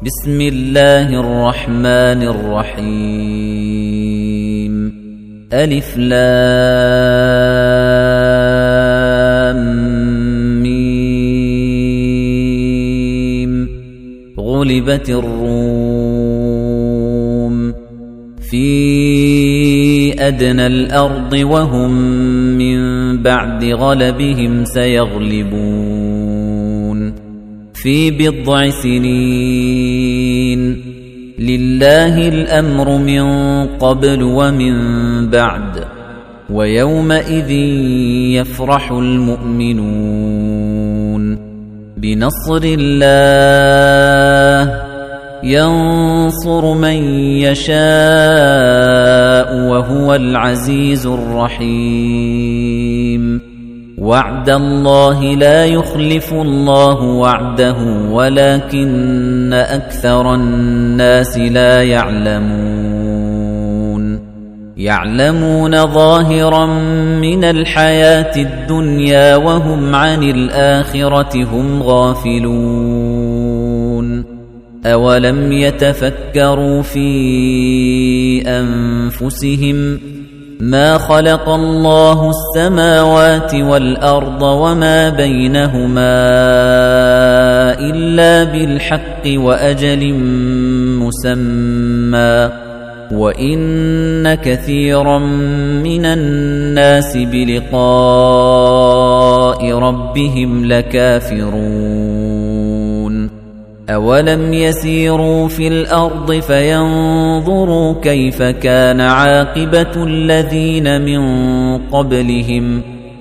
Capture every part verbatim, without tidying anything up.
بسم الله الرحمن الرحيم ألف لام ميم غلبت الروم في أدنى الأرض وهم من بعد غلبهم سيغلبون في بضع سنين لله الأمر من قبل ومن بعد ويومئذ يفرح المؤمنون بنصر الله ينصر من يشاء وهو العزيز الرحيم وعد الله لا يخلف الله وعده ولكن أكثر الناس لا يعلمون يعلمون ظاهرا من الحياة الدنيا وهم عن الآخرة هم غافلون أولم يتفكروا في أنفسهم ما خلق الله السماوات والأرض وما بينهما إلا بالحق وأجل مسمى وإن كثيرا من الناس بلقاء ربهم لكافرون أولم يسيروا في الأرض فينظروا كيف كان عاقبة الذين من قبلهم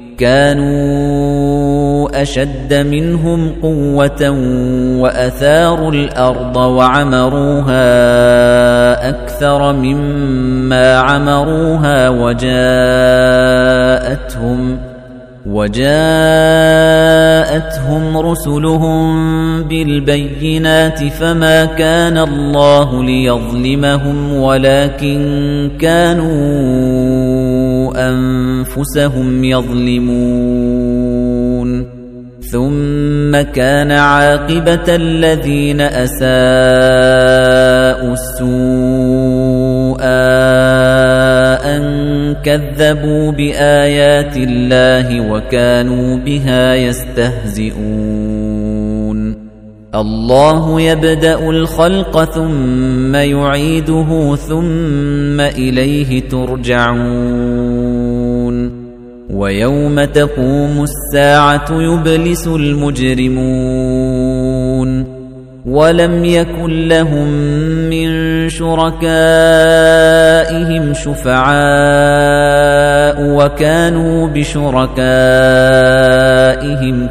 كانوا أشد منهم قوة وأثاروا الأرض وعمروها أكثر مما عمروها وجاءتهم وجاءتهم رسلهم بالبينات فما كان الله ليظلمهم ولكن كانوا أنفسهم يظلمون ثم كان عاقبة الذين أساءوا السوء أن كذبوا بآيات الله وكانوا بها يستهزئون الله يبدأ الخلق ثم يعيده ثم إليه ترجعون ويوم تقوم الساعة يبلس المجرمون ولم يكن لهم من شركائهم شفعاء وكانوا بشركائهم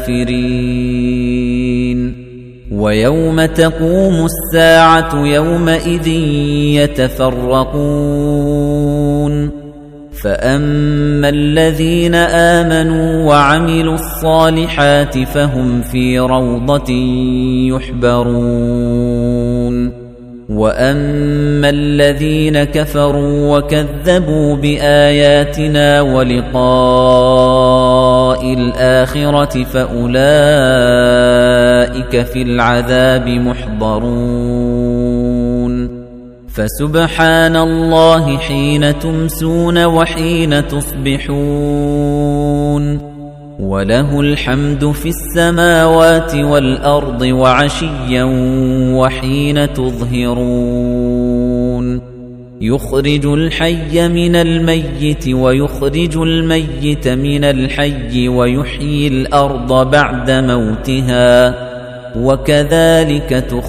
كافرين ويوم تقوم الساعة يومئذ يتفرقون فأما الذين آمنوا وعملوا الصالحات فهم في روضة يحبرون وأما الذين كفروا وكذبوا بآياتنا ولقاء الآخرة فأولئك في العذاب محضرون فسبحان الله حين تمسون وحين تصبحون وله الحمد في السماوات والأرض وعشيا وحين تظهرون يخرج الحي من الميت ويخرج الميت من الحي ويحيي الأرض بعد موتها وكذلك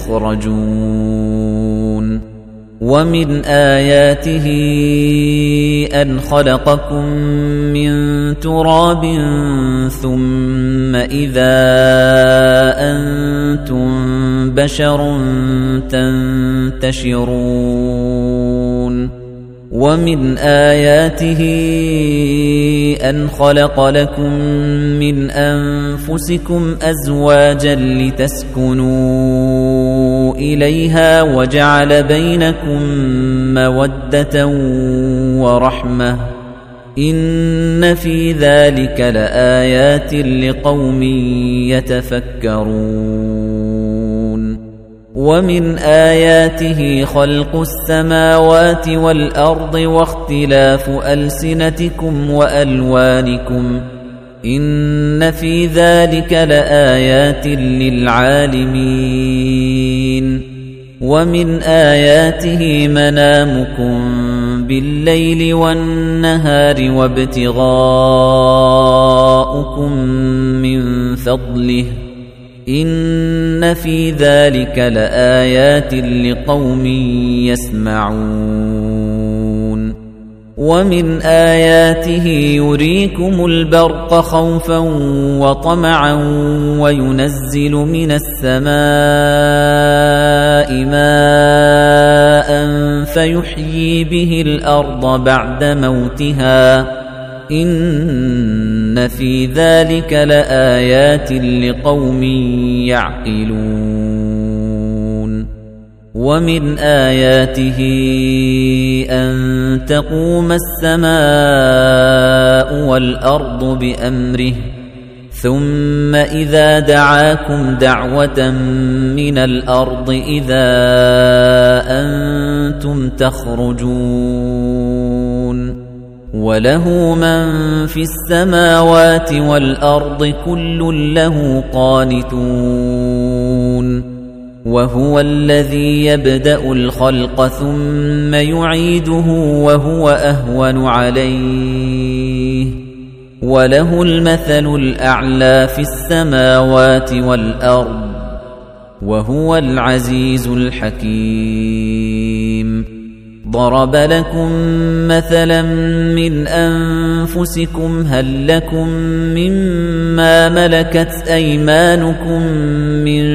تخرجون ومن آياته أن خلقكم من تراب ثم إذا أنتم بشر تنتشرون ومن آياته أن خلق لكم من أنفسكم أزواجا لتسكنوا إليها وجعل بينكم مودة ورحمة إن في ذلك لآيات لقوم يتفكرون ومن آياته خلق السماوات والأرض واختلاف ألسنتكم وألوانكم إن في ذلك لآيات للعالمين ومن آياته منامكم بالليل والنهار وابتغاؤكم من فضله إن في ذلك لآيات لقوم يسمعون ومن آياته يريكم البرق خوفا وطمعا وينزل من السماء ماء فيحيي به الأرض بعد موتها إن في ذلك لآيات لقوم يعقلون ومن آياته أن تقوم السماء والأرض بأمره ثم إذا دعاكم دعوة من الأرض إذا أنتم تخرجون وله من في السماوات والأرض كل له قانتون وهو الذي يبدأ الخلق ثم يعيده وهو أهون عليه وله المثل الأعلى في السماوات والأرض وهو العزيز الحكيم ضرب لكم مثلا من أنفسكم هل لكم مما ملكت أيمانكم من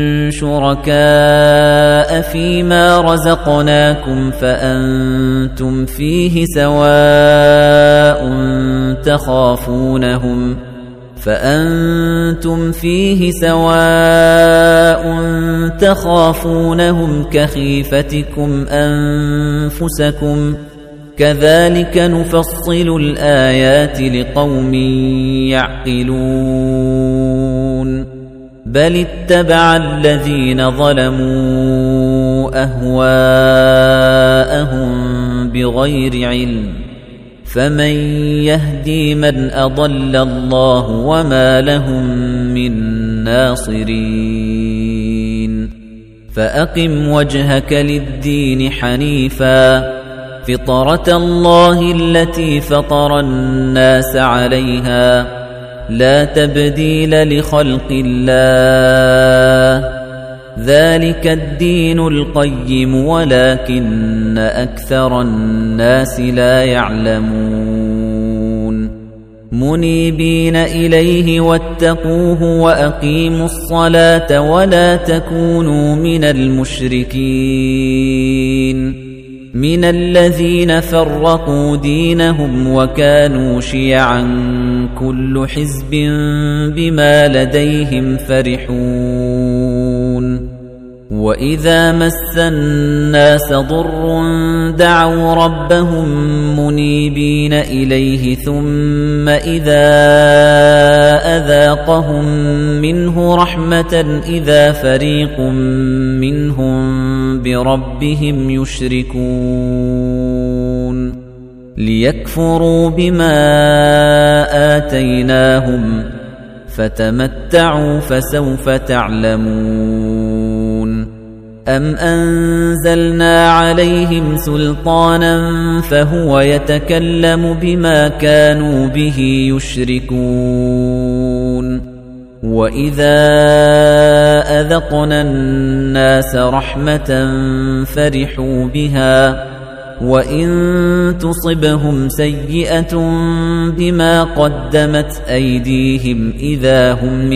شركاء فيما رزقناكم فأنتم فيه سواء تخافونهم فأنتم فيه سواء تخافونهم كخيفتكم أنفسكم كذلك نفصل الآيات لقوم يعقلون بل اتبع الذين ظلموا أهواءهم بغير علم فمن يهدي من أضل الله وما لهم من ناصرين فأقم وجهك للدين حنيفا فطرة الله التي فطر الناس عليها لا تبديل لخلق الله ذلك الدين القيم ولكن أكثر الناس لا يعلمون منيبين إليه واتقوه وأقيموا الصلاة ولا تكونوا من المشركين من الذين فرقوا دينهم وكانوا شيعا كل حزب بما لديهم فرحون وإذا مس الناس ضر دعوا ربهم منيبين إليه ثم إذا أذاقهم منه رحمة إذا فريق منهم بربهم يشركون ليكفروا بما آتيناهم فتمتعوا فسوف تعلمون أم أنزلنا عليهم سلطانا فهو يتكلم بما كانوا به يشركون وإذا أذقنا الناس رحمة فرحوا بها وإن تصبهم سيئة بما قدمت أيديهم إذا هم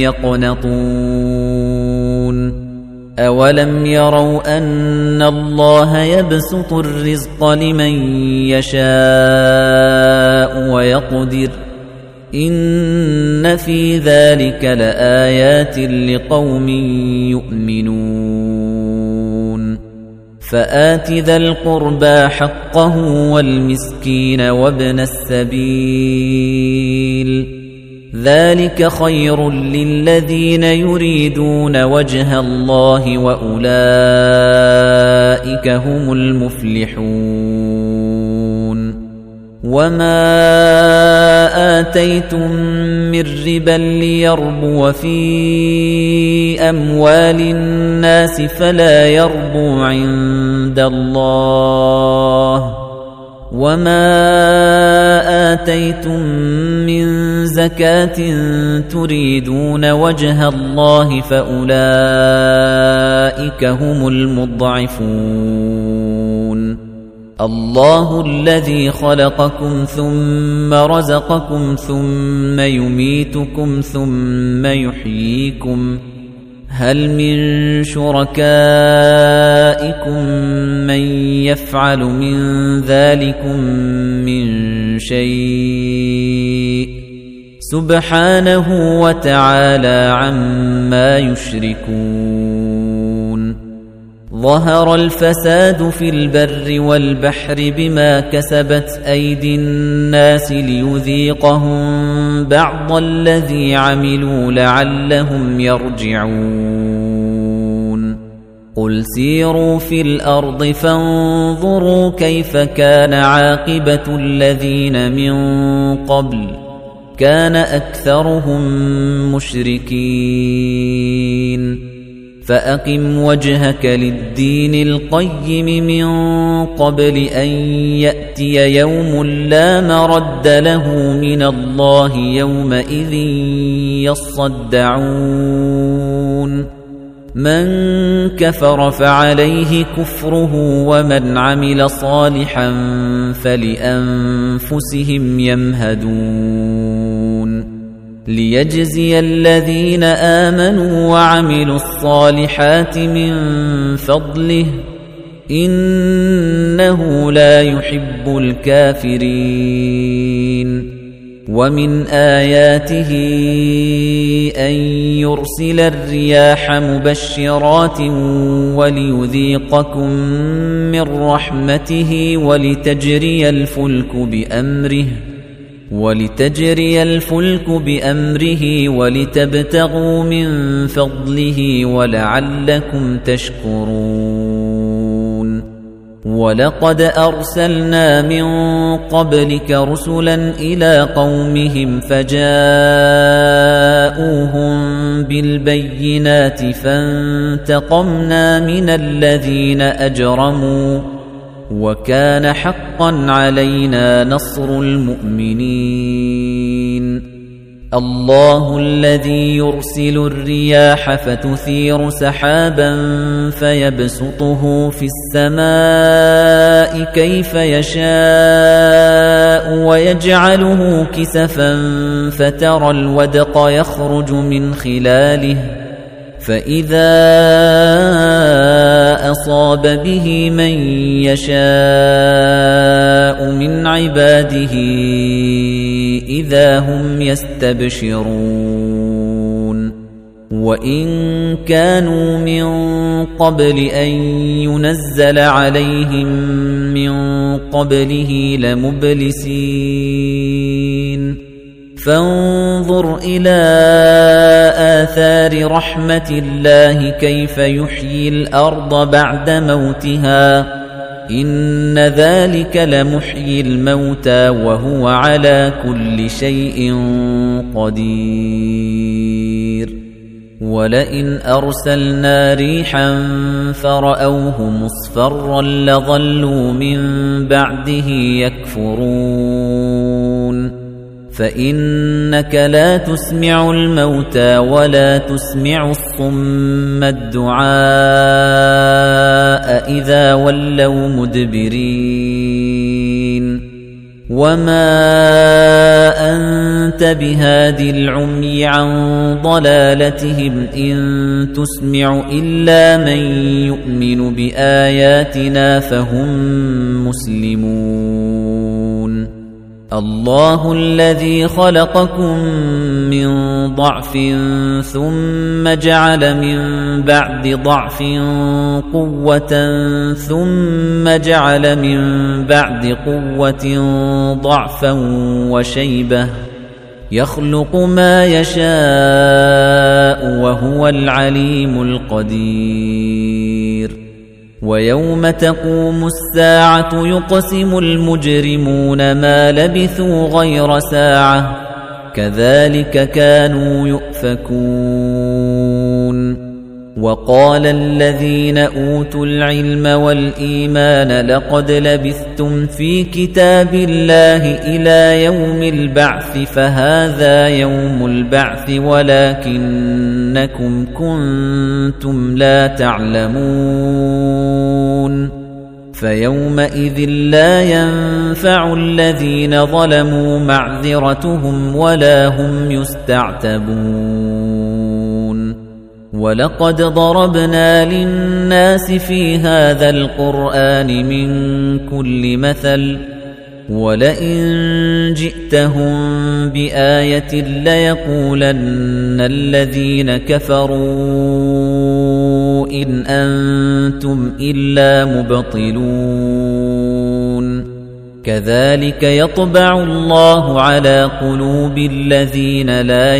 يقنطون أولم يروا أن الله يبسط الرزق لمن يشاء ويقدر إن في ذلك لآيات لقوم يؤمنون فآت ذا القربى حقه والمسكين وابن السبيل ذلك خير للذين يريدون وجه الله وأولئك هم المفلحون وما آتيتم من ربا ليربو في أموال الناس فلا يربو عند الله وما آتيتم من زكاة تريدون وجه الله فأولئك هم المضعفون الله الذي خلقكم ثم رزقكم ثم يميتكم ثم يحييكم هل من شركائكم من يفعل من ذلكم من شيء سبحانه وتعالى عما يشركون ظهر الفساد في البر والبحر بما كسبت أيدي الناس ليذيقهم بعض الذي عملوا لعلهم يرجعون قل سيروا في الأرض فانظروا كيف كان عاقبة الذين من قبل كان أكثرهم مشركين فأقم وجهك للدين القيم من قبل أن يأتي يوم لا مرد له من الله يومئذ يصدعون من كفر فعليه كفره ومن عمل صالحا فلأنفسهم يمهدون ليجزي الذين آمنوا وعملوا الصالحات من فضله إنه لا يحب الكافرين ومن آياته أن يرسل الرياح مبشرات وليذيقكم من رحمته ولتجري الفلك بأمره ولتجري الفلك بأمره ولتبتغوا من فضله ولعلكم تشكرون ولقد أرسلنا من قبلك رسلا إلى قومهم فجاءوهم بالبينات فانتقمنا من الذين أجرموا وكان حقا علينا نصر المؤمنين الله الذي يرسل الرياح فتثير سحابا فيبسطه في السماء كيف يشاء ويجعله كسفا فترى الودق يخرج من خلاله فإذا أصاب به من يشاء من عباده إذا هم يستبشرون وإن كانوا من قبل أن ينزل عليهم من قبله لمبلسين فانظر إلى آثار رحمة الله كيف يحيي الأرض بعد موتها إن ذلك لمحيي الموتى وهو على كل شيء قدير ولئن أرسلنا ريحا فرأوه مصفرا لظلوا من بعده يكفرون فإنك لا تسمع الموتى ولا تسمع الصم الدعاء إذا ولوا مدبرين وما أنت بهاد العمي عن ضلالتهم إن تسمع إلا من يؤمن بآياتنا فهم مسلمون الله الذي خلقكم من ضعف ثم جعل من بعد ضعف قوة ثم جعل من بعد قوة ضعفا وشيبة يخلق ما يشاء وهو العليم القدير ويوم تقوم الساعة يقسم المجرمون ما لبثوا غير ساعة كذلك كانوا يؤفكون وقال الذين أوتوا العلم والإيمان لقد لبثتم في كتاب الله إلى يوم البعث فهذا يوم البعث ولكنكم كنتم لا تعلمون فيومئذ لا ينفع الذين ظلموا معذرتهم ولا هم يستعتبون ولقد ضربنا للناس في هذا القرآن من كل مثل ولئن جئتهم بآية ليقولن الذين كفروا إن أنتم إلا مبطلون كذلك يطبع الله على قلوب الذين لا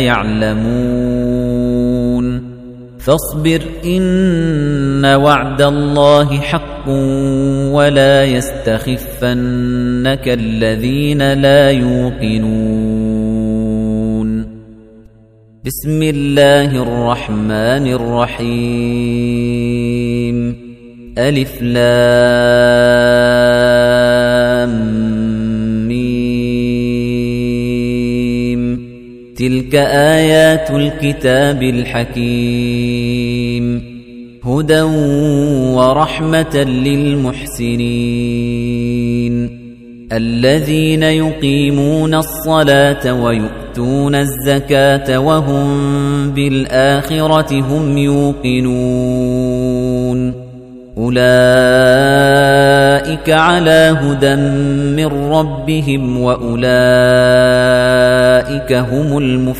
يعلمون فاصبر إن وعد الله حق ولا يستخفنك الذين لا يوقنون بسم الله الرحمن الرحيم ألف لام تلك آيات الكتاب الحكيم هدى ورحمة للمحسنين الذين يقيمون الصلاة ويؤتون الزكاة وهم بالآخرة هم يوقنون أولئك على هدى من ربهم وأولئك هم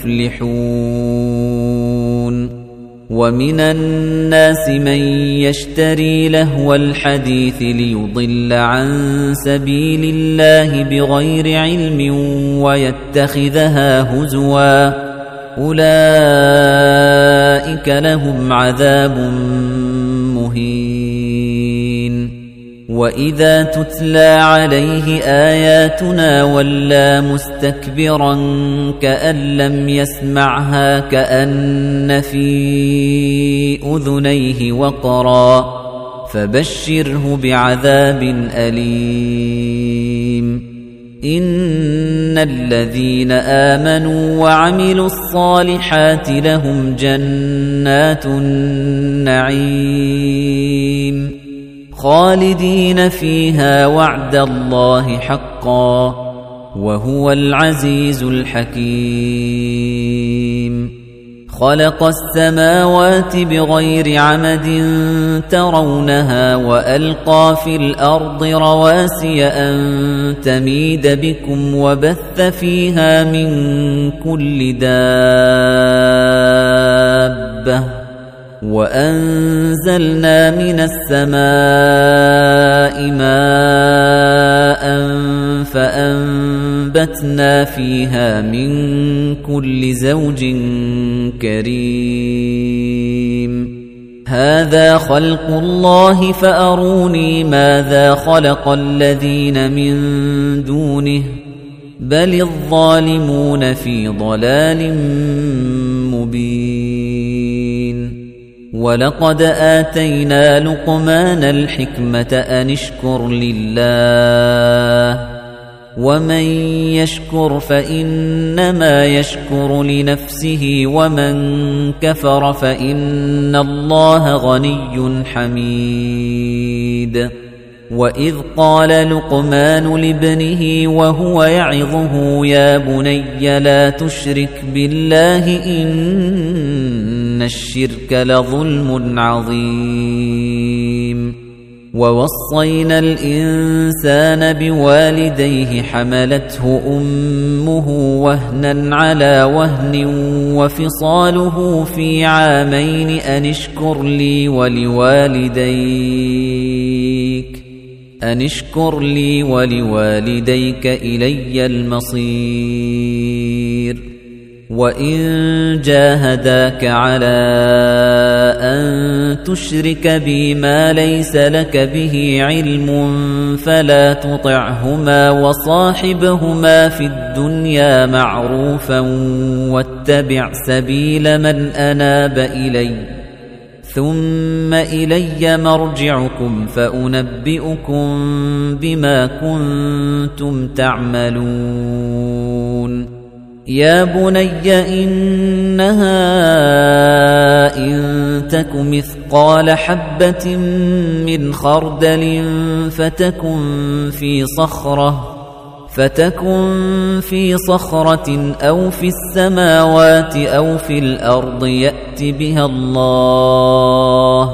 المفلحون ومن الناس من يشتري لهو الحديث ليضل عن سبيل الله بغير علم ويتخذها هزوا أولئك لهم عذاب مهين وإذا تتلى عليه آياتنا ولى مستكبرا كأن لم يسمعها كأن في أذنيه وقرا فبشره بعذاب أليم إن الذين آمنوا وعملوا الصالحات لهم جنات النعيم خالدين فيها وعد الله حقا وهو العزيز الحكيم خلق السماوات بغير عمد ترونها وألقى في الأرض رواسي أن تميد بكم وبث فيها من كل دابة وأنزلنا من السماء ماء فأنبتنا فيها من كل زوج كريم هذا خلق الله فأروني ماذا خلق الذين من دونه بل الظالمون في ضلال مبين ولقد آتينا لقمان الحكمة أن اشكر لله ومن يشكر فإنما يشكر لنفسه ومن كفر فإن الله غني حميد وإذ قال لقمان لابنه وهو يعظه يا بني لا تشرك بالله إن الشرك لظلم عظيم ووصينا الإنسان بوالديه حملته أمه وهنا على وهن وفصاله في عامين أن اشكر لي ولوالديك أن اشكر لي ولوالديك إلي المصير وإن جاهداك على أن تشرك بي ما ليس لك به علم فلا تطعهما وصاحبهما في الدنيا معروفا واتبع سبيل من أناب إلي ثم إلي مرجعكم فأنبئكم بما كنتم تعملون يا بني إنها إن تك مثقال حبة من خردل فتكن في صخرة فتكن في صخرة أو في السماوات أو في الأرض يأت بها الله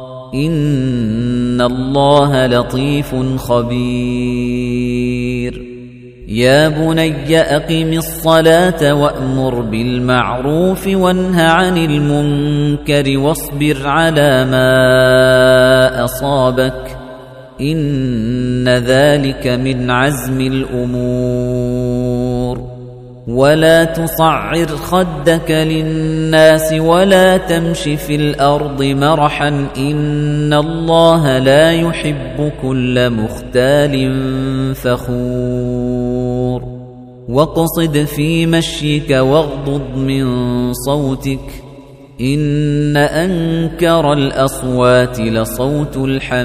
إن الله لطيف خبير يا بني أقم الصلاة وأمر بالمعروف وانه عن المنكر واصبر على ما أصابك إن ذلك من عزم الأمور ولا تصعر خدك للناس ولا تمش في الأرض مرحا إن الله لا يحب كل مختال فخور واقصد في مشيك واغضض من صوتك إن أنكر الأصوات لصوت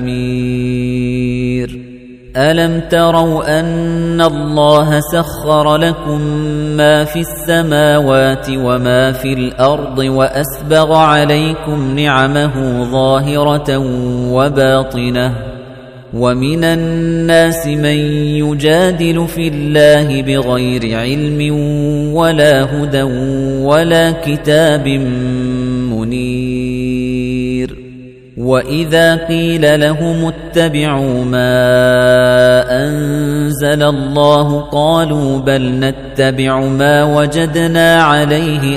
الحمير ألم تروا أن الله سخر لكم ما في السماوات وما في الأرض وأسبغ عليكم نعمه ظاهرة وباطنة ومن الناس من يجادل في الله بغير علم ولا هدى ولا كتاب منير وإذا قيل لهم اتبعوا ما أنزل الله قالوا بل نتبع ما وجدنا عليه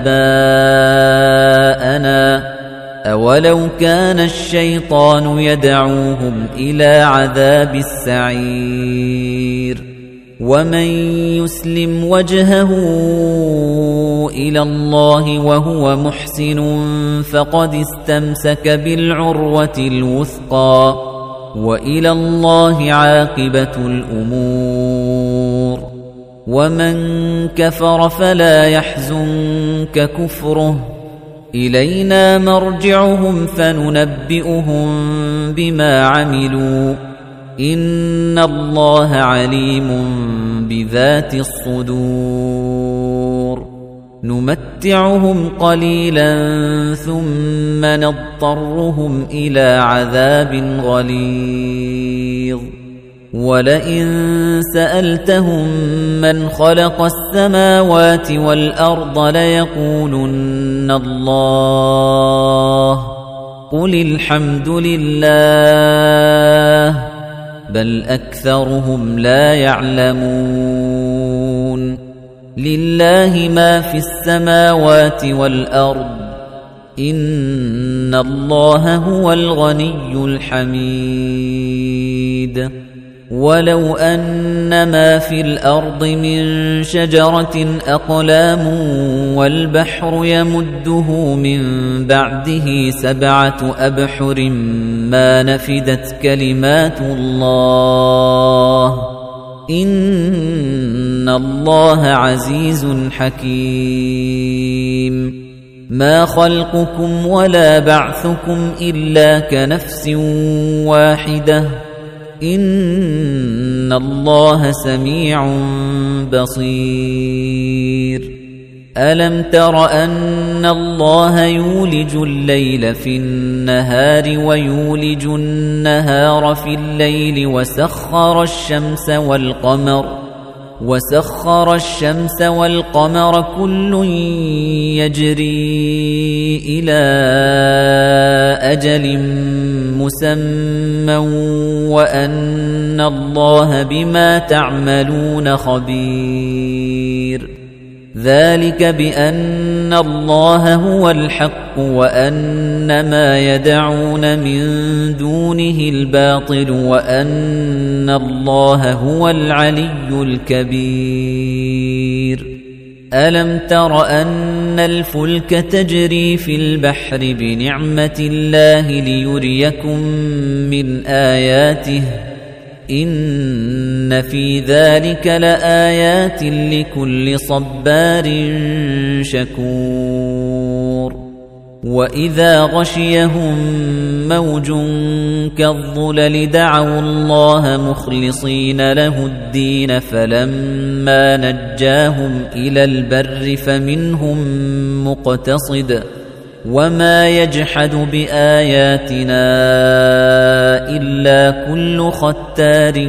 آباءنا أولو كان الشيطان يدعوهم إلى عذاب السعير ومن يسلم وجهه إلى الله وهو محسن فقد استمسك بالعروة الوثقى وإلى الله عاقبة الأمور ومن كفر فلا يحزنك كفره إلينا مرجعهم فننبئهم بما عملوا إن الله عليم بذات الصدور نمتعهم قليلا ثم نضطرهم إلى عذاب غليظ ولئن سألتهم من خلق السماوات والأرض ليقولن الله قل الحمد لله بل أكثرهم لا يعلمون لله ما في السماوات والأرض إن الله هو الغني الحميد ولو أن ما في الأرض من شجرة أقلام والبحر يمده من بعده سبعة أبحر ما نفدت كلمات الله إن الله عزيز حكيم ما خلقكم ولا بعثكم إلا كنفس واحدة إن الله سميع بصير ألم تر أن الله يولج الليل في النهار ويولج النهار في الليل وسخر الشمس والقمر وسخر الشمس والقمر كل يجري إلى أجل مسمى وأن الله بما تعملون خبير ذلك بأن الله هو الحق وأن ما يدعون من دونه الباطل وأن الله هو العلي الكبير ألم تر أن الفلك تجري في البحر بنعمة الله ليريكم من آياته إن في ذلك لآيات لكل صبار شكور وإذا غشيهم موج كالظلل دعوا الله مخلصين له الدين فلما نجاهم إلى البر فمنهم مقتصد وما يجحد بآياتنا إلا كل ختار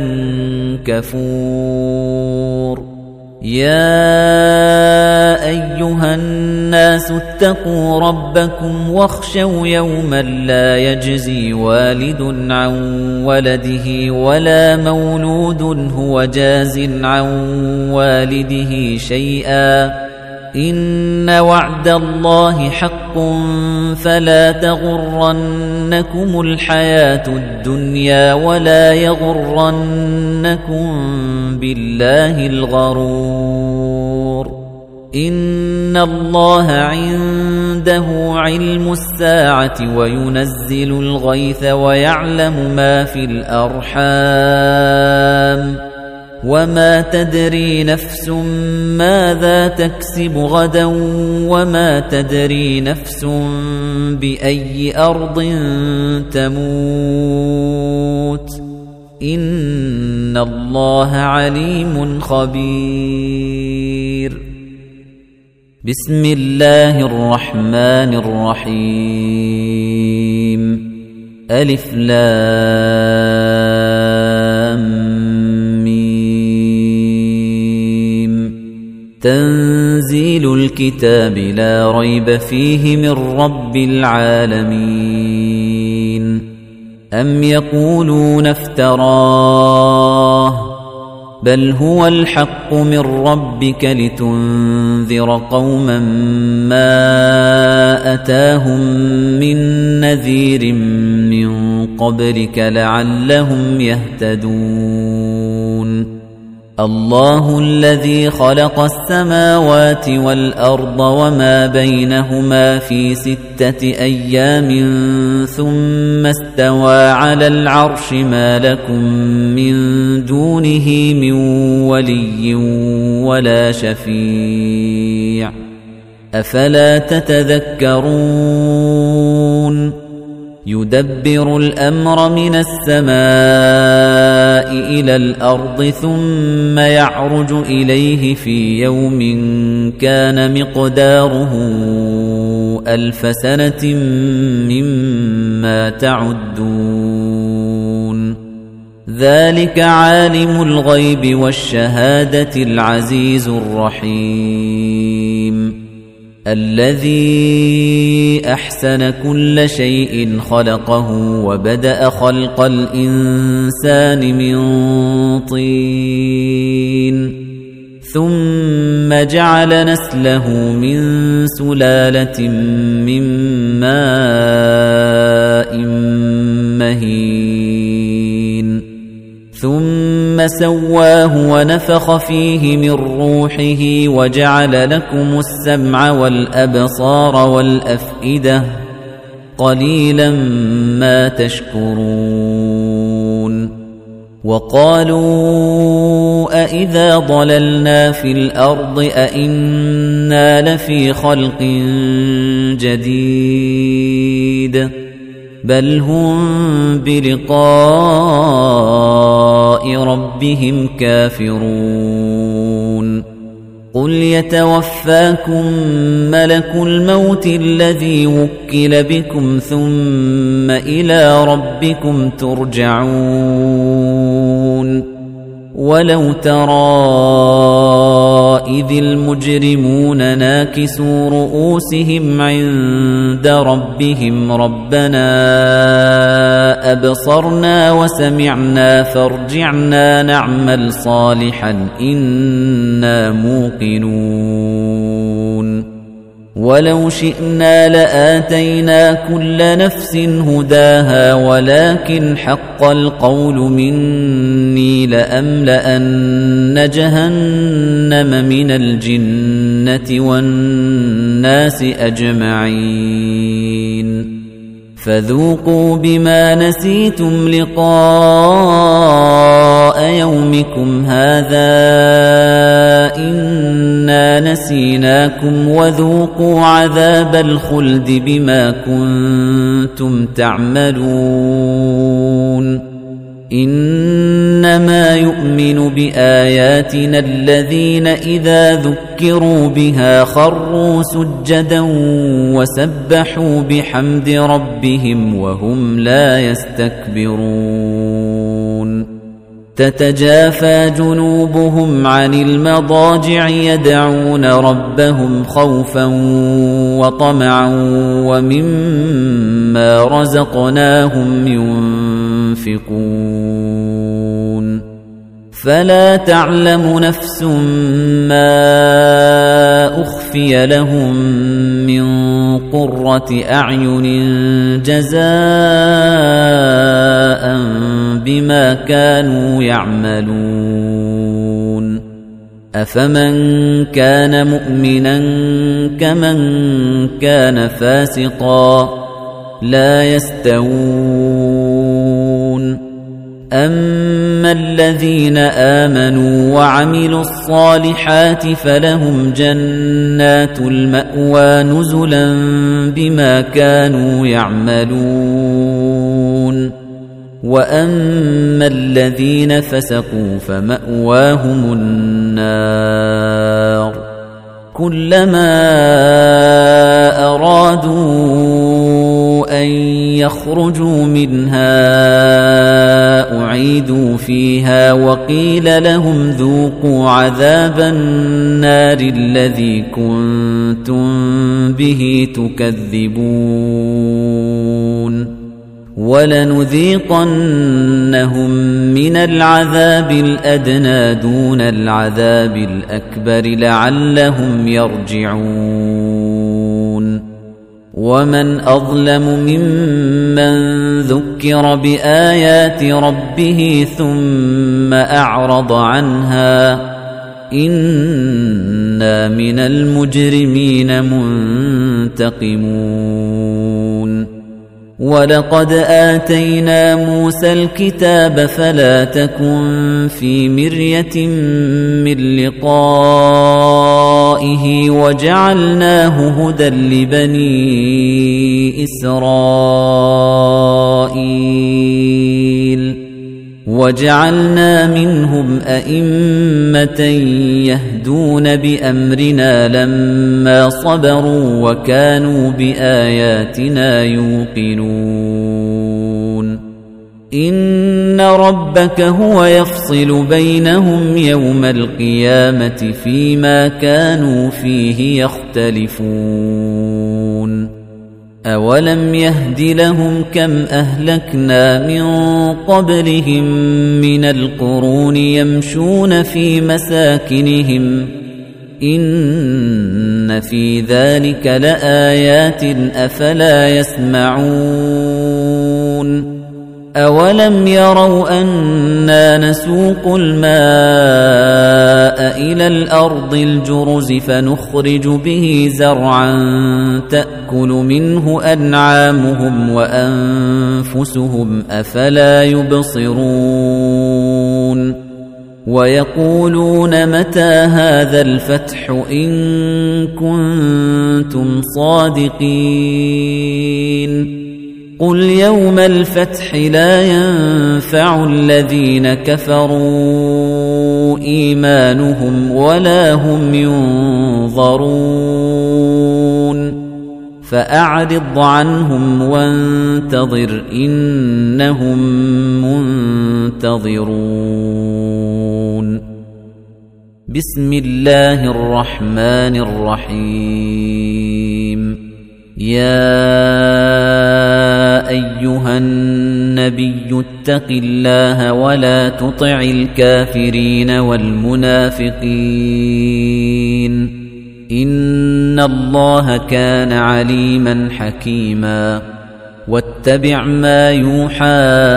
كفور يا أيها الناس اتقوا ربكم واخشوا يوما لا يجزي والد عن ولده ولا مولود هو جاز عن والده شيئا إن وعد الله حق فلا تغرنكم الحياة الدنيا ولا يغرنكم بالله الغرور إن الله عنده علم الساعة وينزل الغيث ويعلم ما في الأرحام وما تدري نفس ماذا تكسب غدا وما تدري نفس بأي أرض تموت إن الله عليم خبير بسم الله الرحمن الرحيم ألف لام تنزيل الكتاب لا ريب فيه من رب العالمين أم يقولون افتراه بل هو الحق من ربك لتنذر قوما ما أتاهم من نذير من قبلك لعلهم يهتدون الله الذي خلق السماوات والأرض وما بينهما في ستة أيام ثم استوى على العرش ما لكم من دونه من ولي ولا شفيع أفلا تتذكرون يدبر الأمر من السماء إلى الأرض ثم يعرج إليه في يوم كان مقداره ألف سنة مما تعدون ذلك عالم الغيب والشهادة العزيز الرحيم الذي أحسن كل شيء خلقه وبدأ خلق الإنسان من طين ثم جعل نسله من سلالة من ماء مهين ثم سواه ونفخ فيه من روحه وجعل لكم السمع والأبصار والأفئدة قليلا ما تشكرون وقالوا أإذا ضللنا في الأرض أإنا لفي خلق جديد بل هم بلقاء ربهم كافرون قل يتوفاكم ملك الموت الذي وكل بكم ثم إلى ربكم ترجعون ولو ترى إذ المجرمون ناكسوا رؤوسهم عند ربهم ربنا أبصرنا وسمعنا فارجعنا نعمل صالحا إنا موقنون ولو شئنا لآتينا كل نفس هداها ولكن حق القول مني لأملأن جهنم من الجنة والناس أجمعين فذوقوا بما نسيتم لقاء يومكم هذا إنا نسيناكم وذوقوا عذاب الخلد بما كنتم تعملون إنما يؤمن بآياتنا الذين إذا ذكروا بها خروا سجدا وسبحوا بحمد ربهم وهم لا يستكبرون تتجافى جنوبهم عن المضاجع يدعون ربهم خوفا وطمعا ومما رزقناهم ينفقون فلا تعلم نفس ما أخفي لهم من قرة أعين جزاء بما كانوا يعملون أفمن كان مؤمنا كمن كان فاسقا لا يستوون أما الذين آمنوا وعملوا الصالحات فلهم جنات المأوى نزلا بما كانوا يعملون وأما الذين فسقوا فمأواهم النار كلما أرادوا أن يخرجوا منها أعيدوا فيها وقيل لهم ذوقوا عذاب النار الذي كنتم به تكذبون ولنذيقنهم من العذاب الأدنى دون العذاب الأكبر لعلهم يرجعون ومن أظلم ممن ذكر بآيات ربه ثم أعرض عنها إنا من المجرمين منتقمون ولقد آتينا موسى الكتاب فلا تكن في مرية من لقائه وجعلناه هدى لبني إسرائيل وجعلنا منهم أئمة يهدون بأمرنا لما صبروا وكانوا بآياتنا يوقنون إن ربك هو يفصل بينهم يوم القيامة فيما كانوا فيه يختلفون أولم يهد لهم كم أهلكنا من قبلهم من القرون يمشون في مساكنهم إن في ذلك لآيات أفلا يسمعون أولم يروا أنا نسوق الماء إلى الأرض الجرز فنخرج به زرعا تأكل منه أنعامهم وأنفسهم أفلا يبصرون ويقولون متى هذا الفتح إن كنتم صادقين قل يوم الفتح لا ينفع الذين كفروا إيمانهم ولا هم ينظرون فأعرض عنهم وانتظر إنهم منتظرون بسم الله الرحمن الرحيم يا أيها النبي اتق الله ولا تطع الكافرين والمنافقين إن الله كان عليما حكيما واتبع ما يوحى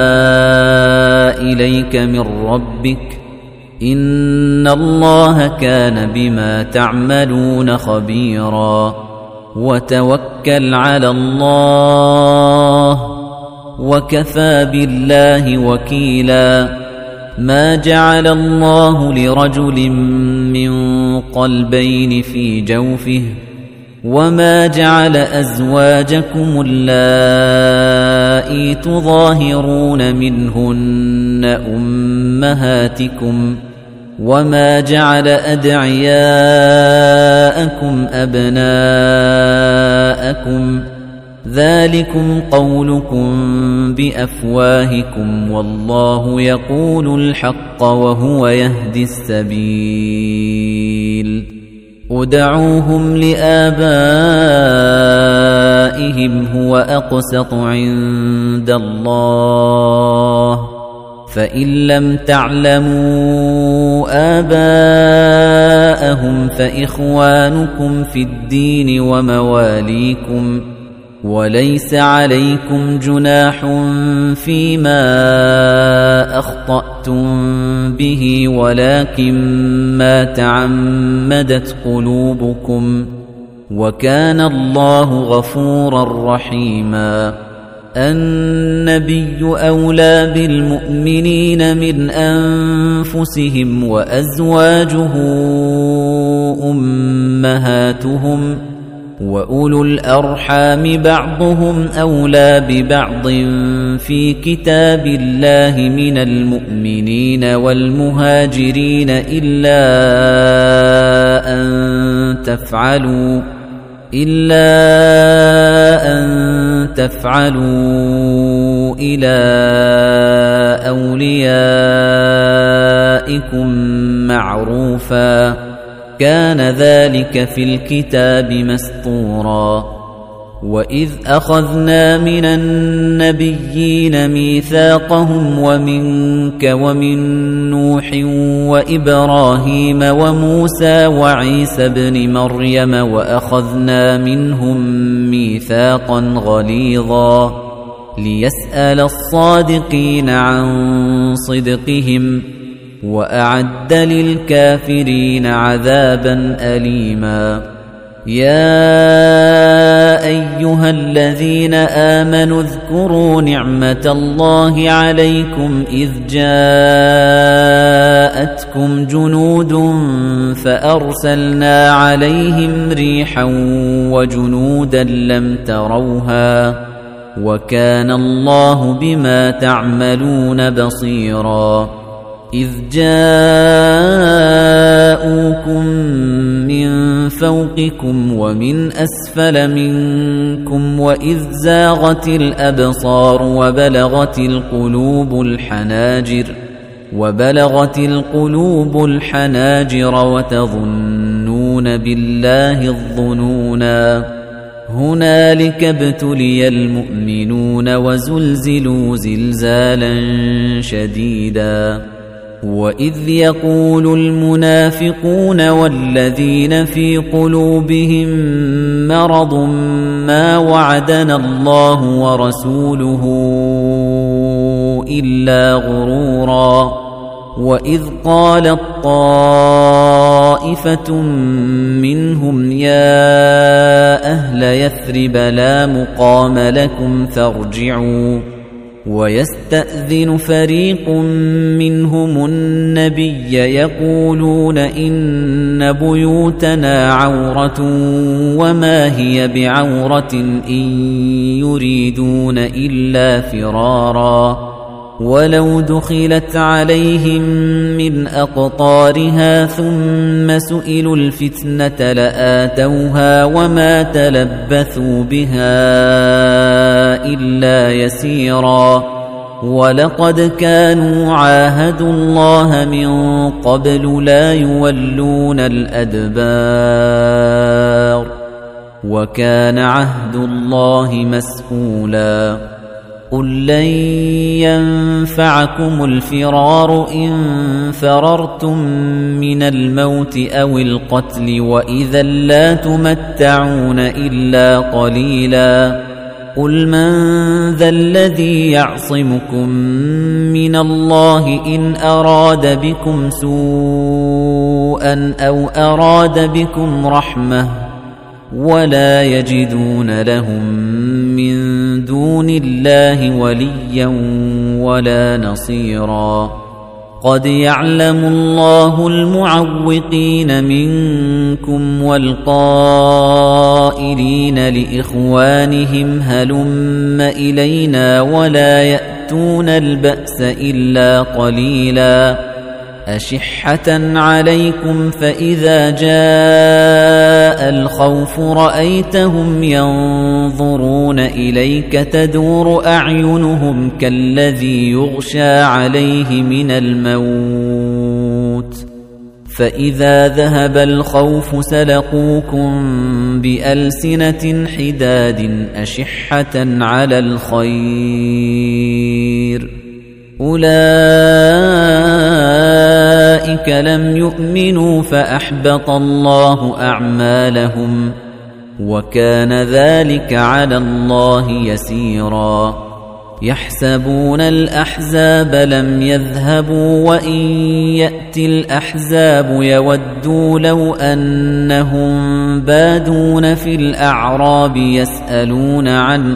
إليك من ربك إن الله كان بما تعملون خبيرا وتوكل على الله وكفى بالله وكيلا ما جعل الله لرجل من قلبين في جوفه وما جعل أزواجكم اللائي تظاهرون منهن أمهاتكم وما جعل أدعياءكم أبناءكم ذلكم قولكم بأفواهكم والله يقول الحق وهو يهدي السبيل ادعوهم لآبائهم هو أقسط عند الله فإن لم تعلموا آباءهم فإخوانكم في الدين ومواليكم وليس عليكم جناح فيما أخطأتم به ولكن ما تعمدت قلوبكم وكان الله غفورا رحيما النبي أولى بالمؤمنين من أنفسهم وأزواجه أمهاتهم وأولو الأرحام بعضهم أولى ببعض في كتاب الله من المؤمنين والمهاجرين إلا أن تفعلوا إلا أن تفعلوا إلى أوليائكم معروفا كان ذلك في الكتاب مسطورا وإذ أخذنا من النبيين ميثاقهم ومنك ومن نوح وإبراهيم وموسى وعيسى بن مريم وأخذنا منهم ميثاقا غليظا ليسأل الصادقين عن صدقهم وأعد للكافرين عذابا أليما يا أيها الذين آمنوا اذكروا نعمة الله عليكم إذ جاءتكم جنود فأرسلنا عليهم ريحا وجنودا لم تروها وكان الله بما تعملون بصيرا إذ جاءوكم من فوقكم ومن أسفل منكم وإذ زاغت الأبصار وبلغت القلوب الحناجر وبلغت القلوب الحناجر وتظنون بالله الظنونا هنالك ابتلي المؤمنون وزلزلوا زلزالا شديدا وإذ يقول المنافقون والذين في قلوبهم مرض ما وعدنا الله ورسوله إلا غرورا وإذ قالت طائفة منهم يا أهل يثرب لا مقام لكم فارجعوا ويستأذن فريق منهم النبي يقولون إن بيوتنا عورة وما هي بعورة إن يريدون إلا فرارا ولو دخلت عليهم من أقطارها ثم سئلوا الفتنة لآتوها وما تلبثوا بها إلا يسيرا ولقد كانوا عاهدوا الله من قبل لا يولون الأدبار وكان عهد الله مسئولا قل لن ينفعكم الفرار إن فررتم من الموت أو القتل وإذا لا تمتعون إلا قليلا قل من ذا الذي يعصمكم من الله إن أراد بكم سوءا أو أراد بكم رحمة ولا يجدون لهم من دون الله وليا ولا نصيرا قد يعلم الله المعوقين منكم والقائلين لإخوانهم هلم إلينا ولا يأتون البأس إلا قليلا أشحة عليكم فإذا جاء الخوف رأيتهم ينظرون إليك تدور أعينهم كالذي يغشى عليه من الموت فإذا ذهب الخوف سلقوكم بألسنة حداد أشحة على الخير أولئك لم يؤمنوا فأحبط الله أعمالهم وكان ذلك على الله يسيرا يحسبون الأحزاب لم يذهبوا وإن يأتي الأحزاب يودوا لو أنهم بادون في الأعراب يسألون عن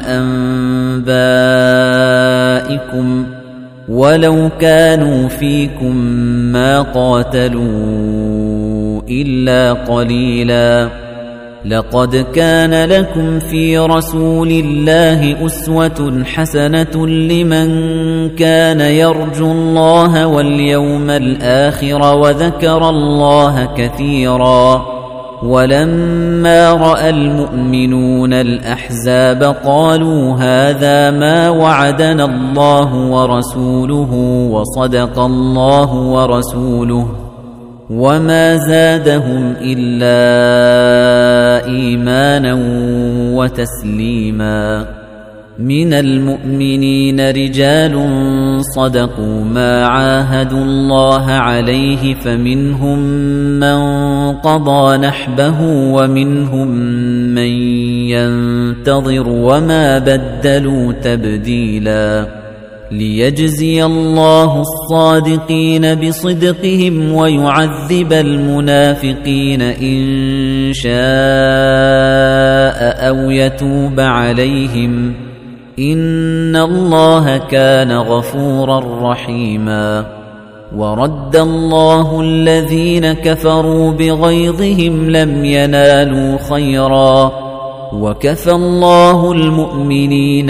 أنبائكم ولو كانوا فيكم ما قاتلوا إلا قليلا لقد كان لكم في رسول الله أسوة حسنة لمن كان يرجو الله واليوم الآخر وذكر الله كثيرا ولما رأى المؤمنون الأحزاب قالوا هذا ما وعدنا الله ورسوله وصدق الله ورسوله وما زادهم إلا إيمانا وتسليما من المؤمنين رجال صدقوا ما عاهدوا الله عليه فمنهم من قضى نحبه ومنهم من ينتظر وما بدلوا تبديلا ليجزي الله الصادقين بصدقهم ويعذب المنافقين إن شاء أو يتوب عليهم إن الله كان غفورا رحيما ورد الله الذين كفروا بغيظهم لم ينالوا خيرا وكفى الله المؤمنين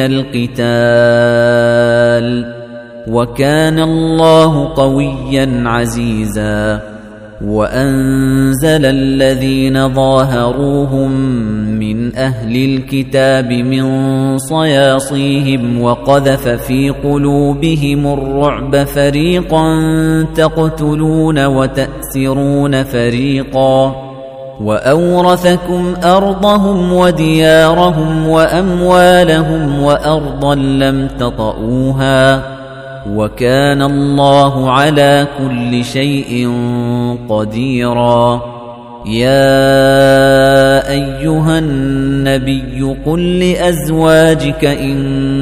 القتال وكان الله قويا عزيزا وأنزل الذين ظاهروهم من أهل الكتاب من صياصيهم وقذف في قلوبهم الرعب فريقا تقتلون وتأسرون فريقا وأورثكم أرضهم وديارهم وأموالهم وأرضا لم تطئوها وكان الله على كل شيء قديرا يا أيها النبي قل لأزواجك إن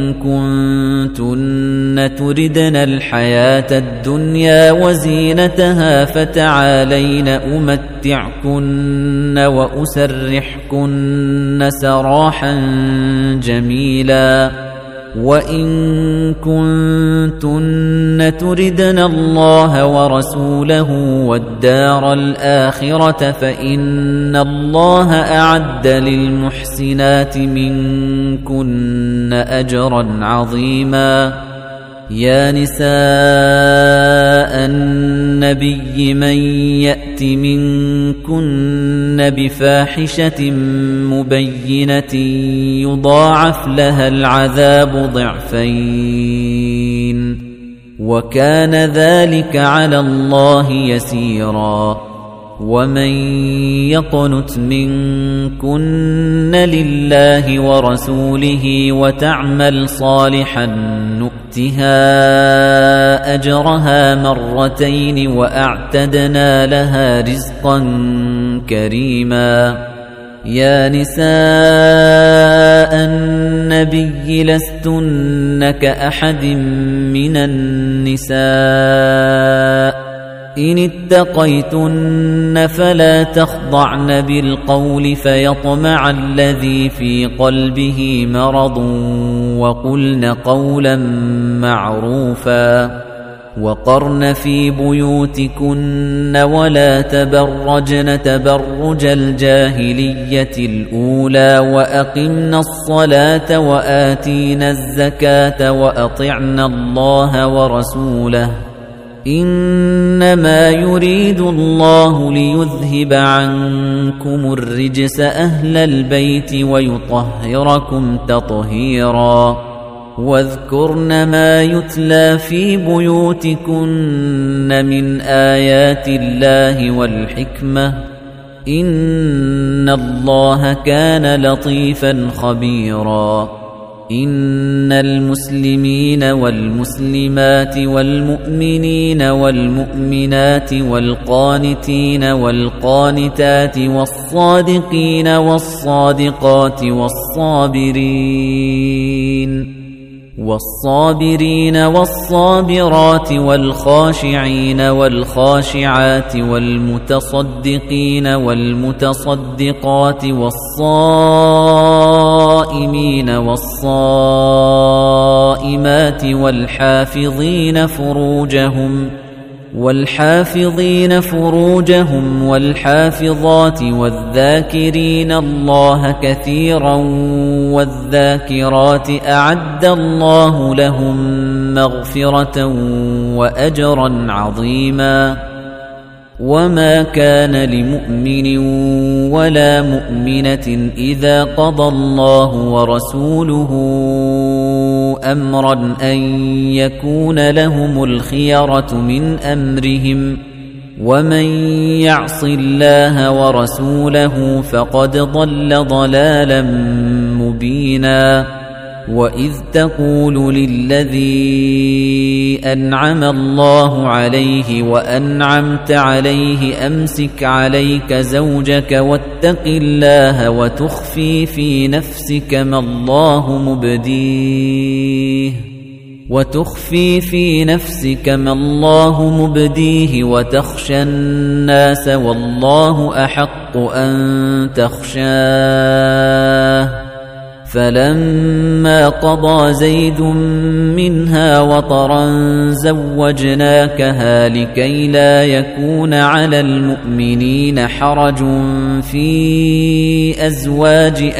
كنتن تردن الحياة الدنيا وزينتها فتعالين أمتعكن وأسرحكن سراحا جميلا وإن كنتن تردن الله ورسوله والدار الآخرة فإن الله أعد للمحسنات منكن أجرا عظيما يا نساء النبي من يأت منكن بفاحشة مبينة يضاعف لها العذاب ضعفين وكان ذلك على الله يسيرا ومن يقنت منكن لله ورسوله وتعمل صالحا نؤتها أجرها مرتين وأعتدنا لها رزقا كريما يا نساء النبي لستن كأحد من النساء إن اتقيتن فلا تخضعن بالقول فيطمع الذي في قلبه مرض وقلن قولا معروفا وقرن في بيوتكن ولا تبرجن تبرج الجاهلية الأولى وأقمن الصلاة وآتينا الزكاة وأطعن الله ورسوله إنما يريد الله ليذهب عنكم الرجس أهل البيت ويطهركم تطهيرا واذكرن ما يتلى في بيوتكن من آيات الله والحكمة إن الله كان لطيفا خبيرا إن المسلمين والمسلمات والمؤمنين والمؤمنات والقانتين والقانتات والصادقين والصادقات والصابرين والصابرين والصابرات والخاشعين والخاشعات والمتصدقين والمتصدقات والصائمين والصائمات والحافظين فروجهم والحافظين فروجهم والحافظات والذاكرين الله كثيرا والذاكرات أعد الله لهم مغفرة وأجرا عظيما وما كان لمؤمن ولا مؤمنة إذا قضى الله ورسوله أمرا أن يكون لهم الخيرة من أمرهم ومن يعص الله ورسوله فقد ضل ضلالا مبينا وإذ تقول للذي أنعم الله عليه وأنعمت عليه أمسك عليك زوجك واتق الله وتخفي في نفسك ما الله مبديه وتخفي في نفسك ما الله مبديه وتخشى الناس والله أحق أن تخشاه فلما قضى زيد منها وطرا زوجناكها لكي لا يكون على المؤمنين حرج في أزواج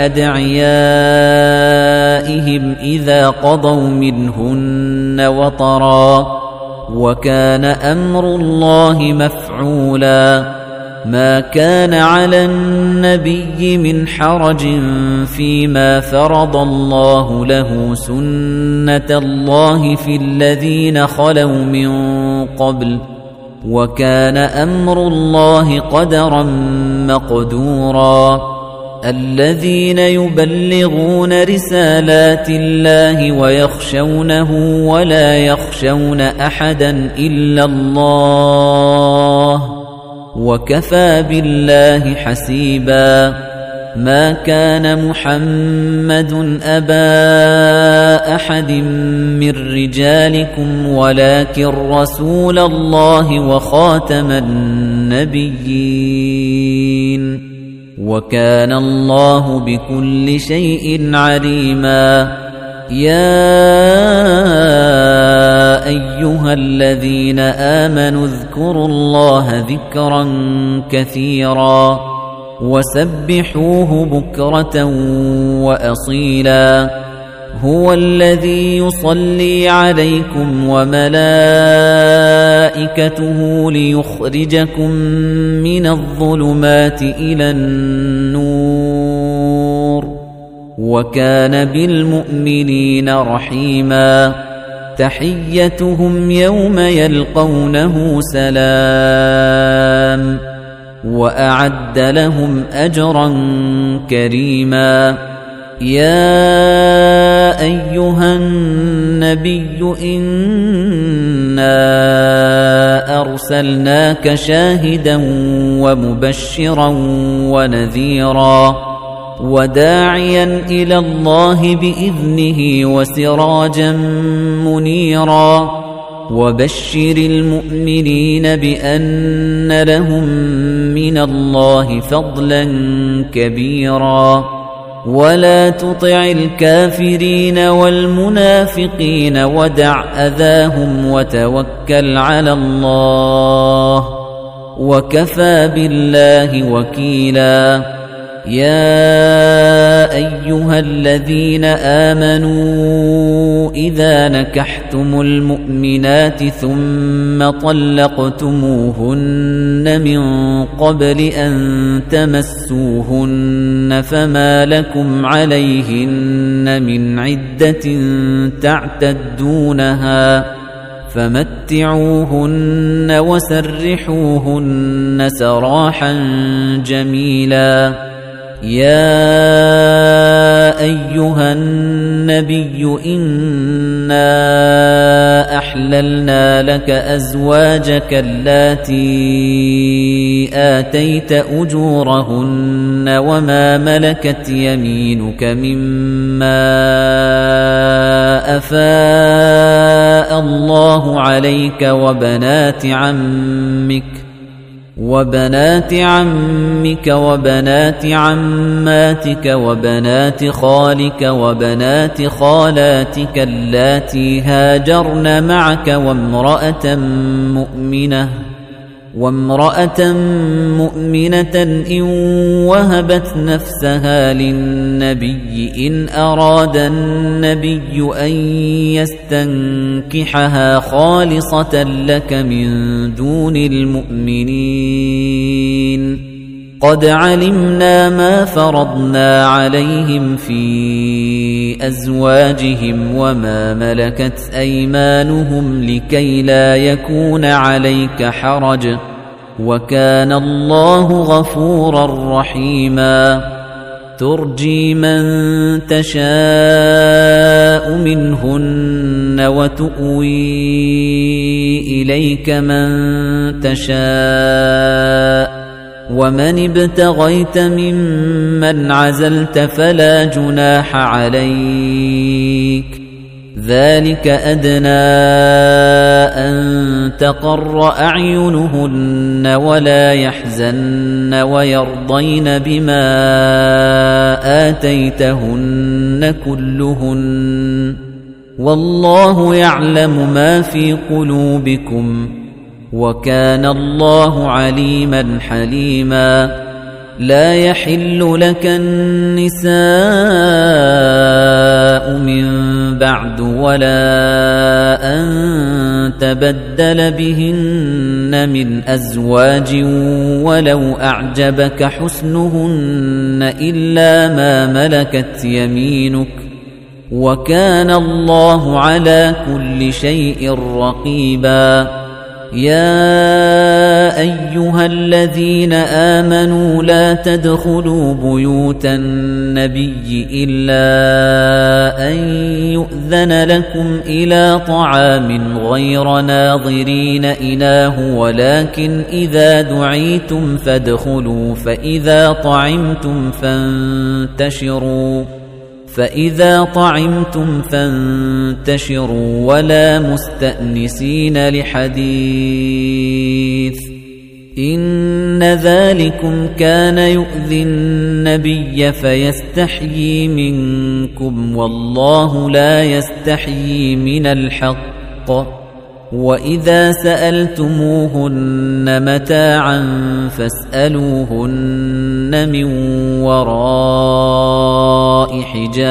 أدعيائهم إذا قضوا منهن وطرا وكان أمر الله مفعولا ما كان على النبي من حرج فيما فرض الله له سنة الله في الذين خلوا من قبل وكان أمر الله قدرا مقدورا الذين يبلغون رسالات الله ويخشونه ولا يخشون أحدا إلا الله وكفى بالله حسيبا ما كان محمد أبا أحد من رجالكم ولكن رسول الله وخاتم النبيين وكان الله بكل شيء عليما يا أيها الذين آمنوا اذكروا الله ذكرا كثيرا وسبحوه بكرة وأصيلا هو الذي يصلي عليكم وملائكته ليخرجكم من الظلمات إلى النور وكان بالمؤمنين رحيما تحيتهم يوم يلقونه سلام وأعد لهم أجرا كريما. يا أيها النبي إنا أرسلناك شاهدا ومبشرا ونذيرا وداعيا إلى الله بإذنه وسراجا منيرا وبشر المؤمنين بأن لهم من الله فضلا كبيرا ولا تطع الكافرين والمنافقين ودع أذاهم وتوكل على الله وكفى بالله وكيلا. يا أيها الذين آمنوا إذا نكحتم المؤمنات ثم طلقتموهن من قبل أن تمسوهن فما لكم عليهن من عدة تعتدونها فمتعوهن وسرحوهن سراحا جميلا. يا أيها النبي إنا أحللنا لك أزواجك اللاتي آتيت أجورهن وما ملكت يمينك مما أفاء الله عليك وبنات عمك وبنات عمك وبنات عماتك وبنات خالك وبنات خالاتك اللاتي هاجرن معك وامرأة مؤمنة وامرأة مؤمنة إن وهبت نفسها للنبي إن أراد النبي أن يستنكحها خالصة لك من دون المؤمنين. قد علمنا ما فرضنا عليهم في أزواجهم وما ملكت أيمانهم لكي لا يكون عليك حرج وكان الله غفورا رحيما. ترجي من تشاء منهن وتؤوي إليك من تشاء ومن ابتغيت ممن عزلت فلا جناح عليك ذلك أدنى أن تقر أعينهن ولا يحزن ويرضين بما آتيتهن كلهن والله يعلم ما في قلوبكم وكان الله عليما حليما. لا يحل لك النساء من بعد ولا أن تبدل بهن من أزواج ولو أعجبك حسنهن إلا ما ملكت يمينك وكان الله على كل شيء رقيبا. يا أيها الذين آمنوا لا تدخلوا بيوت النبي إلا أن يؤذن لكم إلى طعام غير ناظرين إناه ولكن إذا دعيتم فادخلوا فإذا طعمتم فانتشروا فإذا طعمتم فانتشروا ولا مستأنسين لحديث إن ذلكم كان يؤذي النبي فيستحيي منكم والله لا يستحيي من الحق. وإذا سألتموهن متاعا فاسألوهن من وراء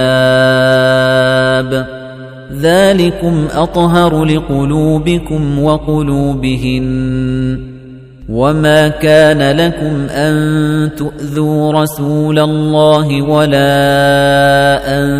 حجاب ذلكم أطهر لقلوبكم وقلوبهن. وما كان لكم أن تؤذوا رسول الله ولا أن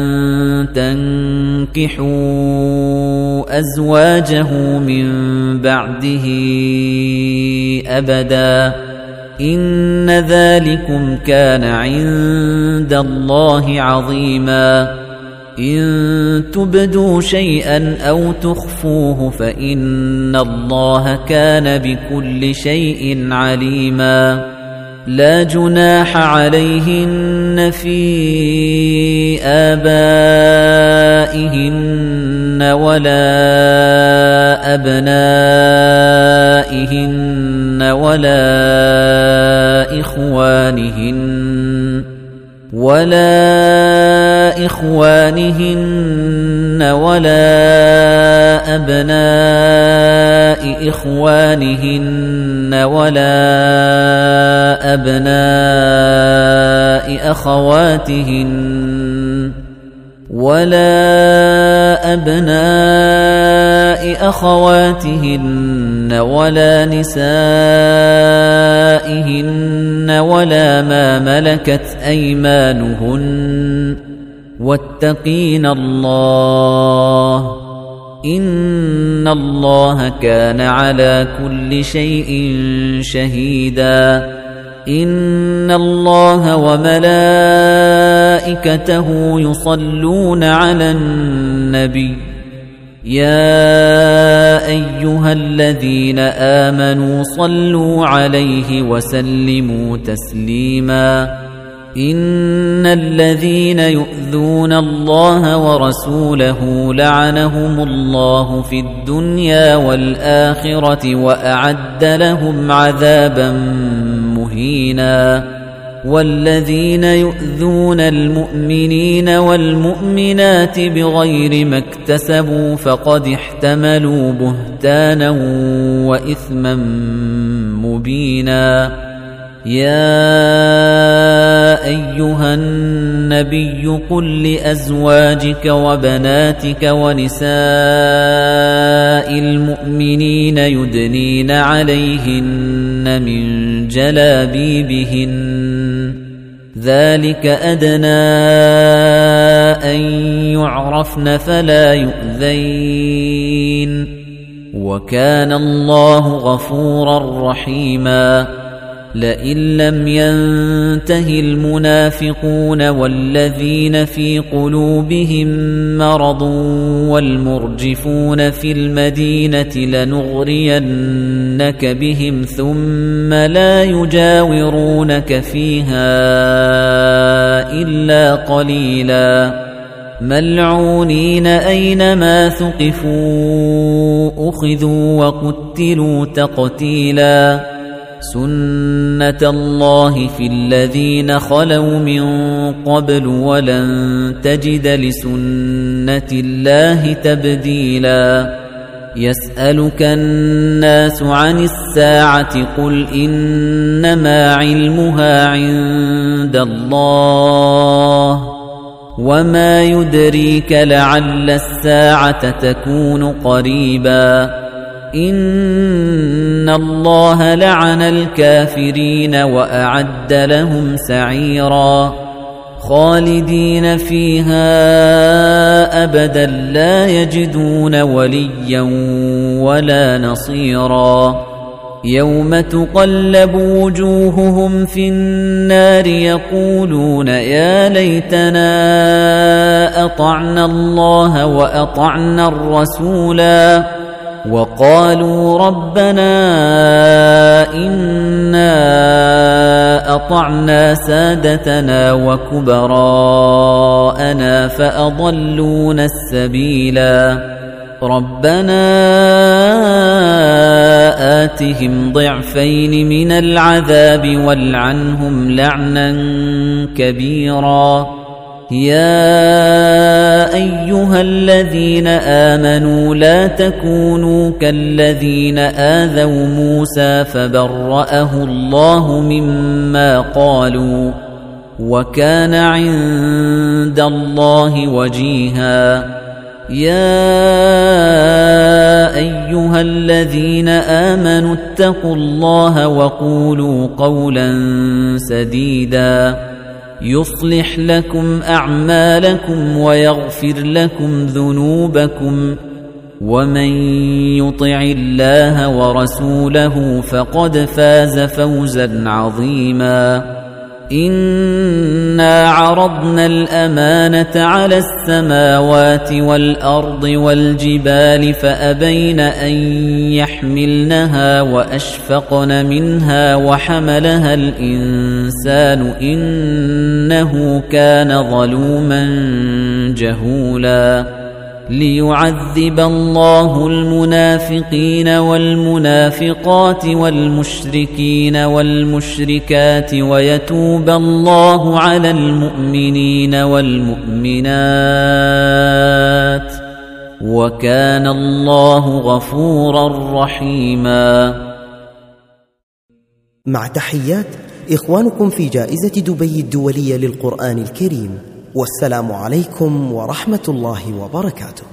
تنكحوا أزواجه من بعده أبدا إن ذلكم كان عند الله عظيما إن تبدوا شيئا أو تخفوه فإن الله كان بكل شيء عليما لا جناح عليهن في آبائهن ولا أبنائهن ولا إخوانهن ولا إخوانهن ولا أبناء إخوانهن ولا أبناء أخواتهن ولا أبناء أخواتهن ولا نسائهن ولا ما ملكت أيمانهن واتقين الله إن الله كان على كل شيء شهيدا إن الله وملائكته يصلون على النبي يا أيها الذين آمنوا صلوا عليه وسلموا تسليما إن الذين يؤذون الله ورسوله لعنهم الله في الدنيا والآخرة وأعد لهم عذابا مهينا والذين يؤذون المؤمنين والمؤمنات بغير ما اكتسبوا فقد احتملوا بهتانا وإثما مبينا يا أيها النبي قل لأزواجك وبناتك ونساء المؤمنين يدنين عليهن من جلابيبهن ذلك أدنى أن يعرفن فلا يؤذين وكان الله غفورا رحيما لئن لم ينته المنافقون والذين في قلوبهم مرض والمرجفون في المدينة لنغرينك بهم ثم لا يجاورونك فيها إلا قليلا ملعونين أينما ثقفوا أخذوا وقتلوا تقتيلا سنة الله في الذين خلوا من قبل ولن تجد لسنة الله تبديلا يسألك الناس عن الساعة قل إنما علمها عند الله وما يدريك لعل الساعة تكون قريبا إن الله لعن الكافرين وأعد لهم سعيرا خالدين فيها أبدا لا يجدون وليا ولا نصيرا يوم تقلب وجوههم في النار يقولون يا ليتنا أطعنا الله وأطعنا الرسولا وقالوا ربنا إنا أطعنا سادتنا وكبراءنا فأضلونا السبيلا ربنا آتهم ضعفين من العذاب والعنهم لعنا كبيرا يا أيها الذين آمنوا لا تكونوا كالذين آذوا موسى فبرأه الله مما قالوا وكان عند الله وجيها يا أيها الذين آمنوا اتقوا الله وقولوا قولا سديدا يصلح لكم أعمالكم ويغفر لكم ذنوبكم ومن يطع الله ورسوله فقد فاز فوزا عظيما إنا عرضنا الأمانة على السماوات والأرض والجبال فأبين أن يحملنها وأشفقن منها وحملها الإنسان إنه كان ظلوما جهولا ليعذب الله المنافقين والمنافقات والمشركين والمشركات ويتوب الله على المؤمنين والمؤمنات وكان الله غفورا رحيما. مع تحيات إخوانكم في جائزة دبي الدولية للقرآن الكريم، والسلام عليكم ورحمة الله وبركاته.